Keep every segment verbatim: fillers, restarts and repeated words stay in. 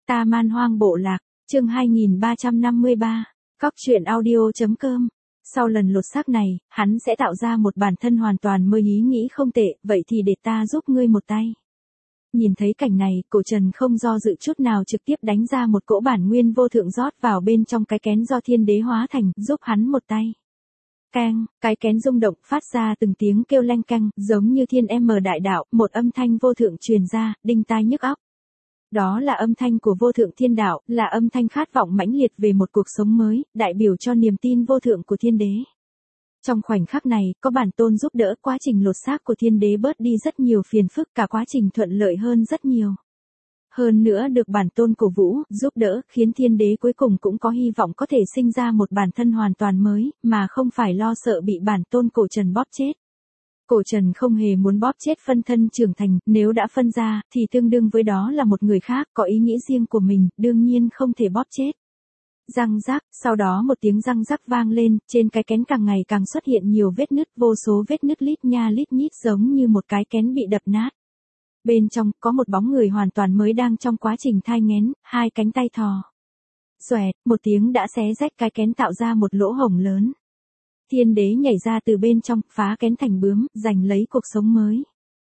Ta Man Hoang Bộ Lạc, chương hai nghìn ba trăm năm mươi ba, Cóc truyện audio chấm com. Sau lần lột xác này, hắn sẽ tạo ra một bản thân hoàn toàn mới, ý nghĩ không tệ, vậy thì để ta giúp ngươi một tay. Nhìn thấy cảnh này, Cổ Trần không do dự chút nào trực tiếp đánh ra một cỗ bản nguyên vô thượng rót vào bên trong cái kén do thiên đế hóa thành, giúp hắn một tay. Keng, cái kén rung động phát ra từng tiếng kêu leng keng, giống như thiên em đại đạo, một âm thanh vô thượng truyền ra, đinh tai nhức óc. Đó là âm thanh của vô thượng thiên đạo, là âm thanh khát vọng mãnh liệt về một cuộc sống mới, đại biểu cho niềm tin vô thượng của thiên đế. Trong khoảnh khắc này, có bản tôn giúp đỡ, quá trình lột xác của thiên đế bớt đi rất nhiều phiền phức, cả quá trình thuận lợi hơn rất nhiều. Hơn nữa được bản tôn cổ vũ, giúp đỡ, khiến thiên đế cuối cùng cũng có hy vọng có thể sinh ra một bản thân hoàn toàn mới, mà không phải lo sợ bị bản tôn Cổ Trần bóp chết. Cổ Trần không hề muốn bóp chết phân thân trưởng thành, nếu đã phân ra, thì tương đương với đó là một người khác, có ý nghĩ riêng của mình, đương nhiên không thể bóp chết. Răng rắc, sau đó một tiếng răng rắc vang lên, trên cái kén càng ngày càng xuất hiện nhiều vết nứt, vô số vết nứt lít nha lít nhít giống như một cái kén bị đập nát. Bên trong, có một bóng người hoàn toàn mới đang trong quá trình thai nghén, hai cánh tay thò. Xoẹt, một tiếng đã xé rách cái kén tạo ra một lỗ hổng lớn. Thiên đế nhảy ra từ bên trong, phá kén thành bướm, giành lấy cuộc sống mới.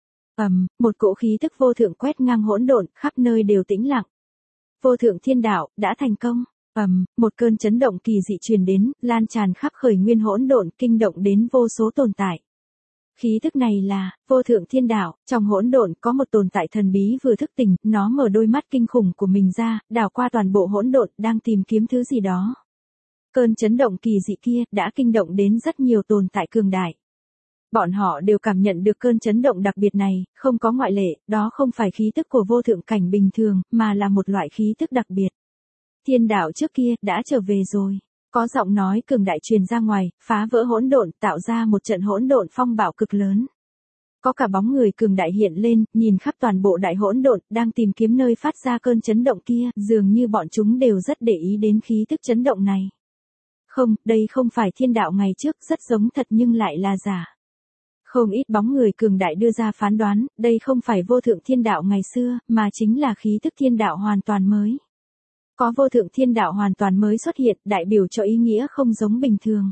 Ầm, một cỗ khí tức vô thượng quét ngang hỗn độn, khắp nơi đều tĩnh lặng. Vô thượng thiên đạo, đã thành công. Ầm, một cơn chấn động kỳ dị truyền đến, lan tràn khắp khởi nguyên hỗn độn, kinh động đến vô số tồn tại. Khí tức này là vô thượng thiên đạo, trong hỗn độn có một tồn tại thần bí vừa thức tỉnh, nó mở đôi mắt kinh khủng của mình ra, đảo qua toàn bộ hỗn độn, đang tìm kiếm thứ gì đó. Cơn chấn động kỳ dị kia đã kinh động đến rất nhiều tồn tại cường đại. Bọn họ đều cảm nhận được cơn chấn động đặc biệt này, không có ngoại lệ, đó không phải khí tức của vô thượng cảnh bình thường, mà là một loại khí tức đặc biệt. Thiên đạo trước kia đã trở về rồi. Có giọng nói cường đại truyền ra ngoài, phá vỡ hỗn độn, tạo ra một trận hỗn độn phong bạo cực lớn. Có cả bóng người cường đại hiện lên, nhìn khắp toàn bộ đại hỗn độn, đang tìm kiếm nơi phát ra cơn chấn động kia, dường như bọn chúng đều rất để ý đến khí tức chấn động này. Không, đây không phải thiên đạo ngày trước, rất giống thật nhưng lại là giả. Không ít bóng người cường đại đưa ra phán đoán, đây không phải vô thượng thiên đạo ngày xưa, mà chính là khí tức thiên đạo hoàn toàn mới. Có vô thượng thiên đạo hoàn toàn mới xuất hiện, đại biểu cho ý nghĩa không giống bình thường.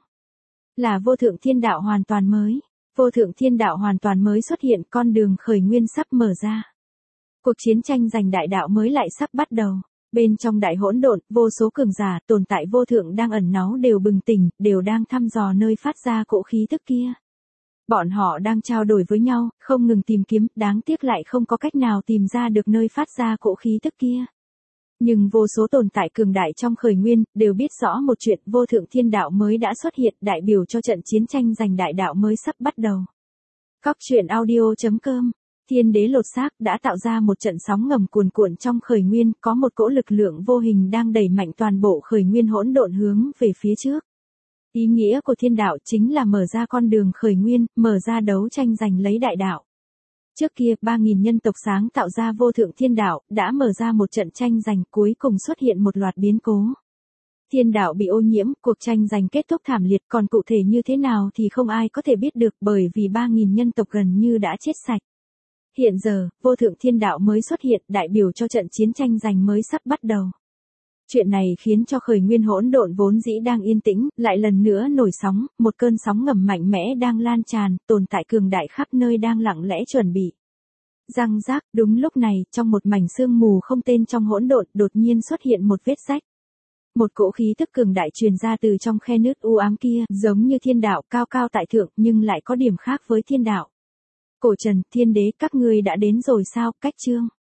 Là vô thượng thiên đạo hoàn toàn mới. Vô thượng thiên đạo hoàn toàn mới xuất hiện, con đường khởi nguyên sắp mở ra. Cuộc chiến tranh giành đại đạo mới lại sắp bắt đầu. Bên trong đại hỗn độn, vô số cường giả, tồn tại vô thượng đang ẩn náu đều bừng tỉnh, đều đang thăm dò nơi phát ra cỗ khí tức kia. Bọn họ đang trao đổi với nhau, không ngừng tìm kiếm, đáng tiếc lại không có cách nào tìm ra được nơi phát ra cỗ khí tức kia. Nhưng vô số tồn tại cường đại trong khởi nguyên, đều biết rõ một chuyện, vô thượng thiên đạo mới đã xuất hiện, đại biểu cho trận chiến tranh giành đại đạo mới sắp bắt đầu. Cóc truyện audio chấm com. Thiên đế lột xác đã tạo ra một trận sóng ngầm cuồn cuộn trong khởi nguyên, có một cỗ lực lượng vô hình đang đẩy mạnh toàn bộ khởi nguyên hỗn độn hướng về phía trước. Ý nghĩa của thiên đạo chính là mở ra con đường khởi nguyên, mở ra đấu tranh giành lấy đại đạo. Trước kia, ba nghìn nhân tộc sáng tạo ra vô thượng thiên đạo, đã mở ra một trận tranh giành, cuối cùng xuất hiện một loạt biến cố. Thiên đạo bị ô nhiễm, cuộc tranh giành kết thúc thảm liệt, còn cụ thể như thế nào thì không ai có thể biết được, bởi vì ba nghìn nhân tộc gần như đã chết sạch. Hiện giờ, vô thượng thiên đạo mới xuất hiện, đại biểu cho trận chiến tranh giành mới sắp bắt đầu. Chuyện này khiến cho khởi nguyên hỗn độn vốn dĩ đang yên tĩnh, lại lần nữa nổi sóng, một cơn sóng ngầm mạnh mẽ đang lan tràn, tồn tại cường đại khắp nơi đang lặng lẽ chuẩn bị. Răng rác, đúng lúc này, trong một mảnh sương mù không tên trong hỗn độn, đột nhiên xuất hiện một vết rách. Một cỗ khí tức cường đại truyền ra từ trong khe nứt u ám kia, giống như thiên đạo cao cao tại thượng, nhưng lại có điểm khác với thiên đạo. Cổ Trần, thiên đế, các ngươi đã đến rồi sao? Cách chương.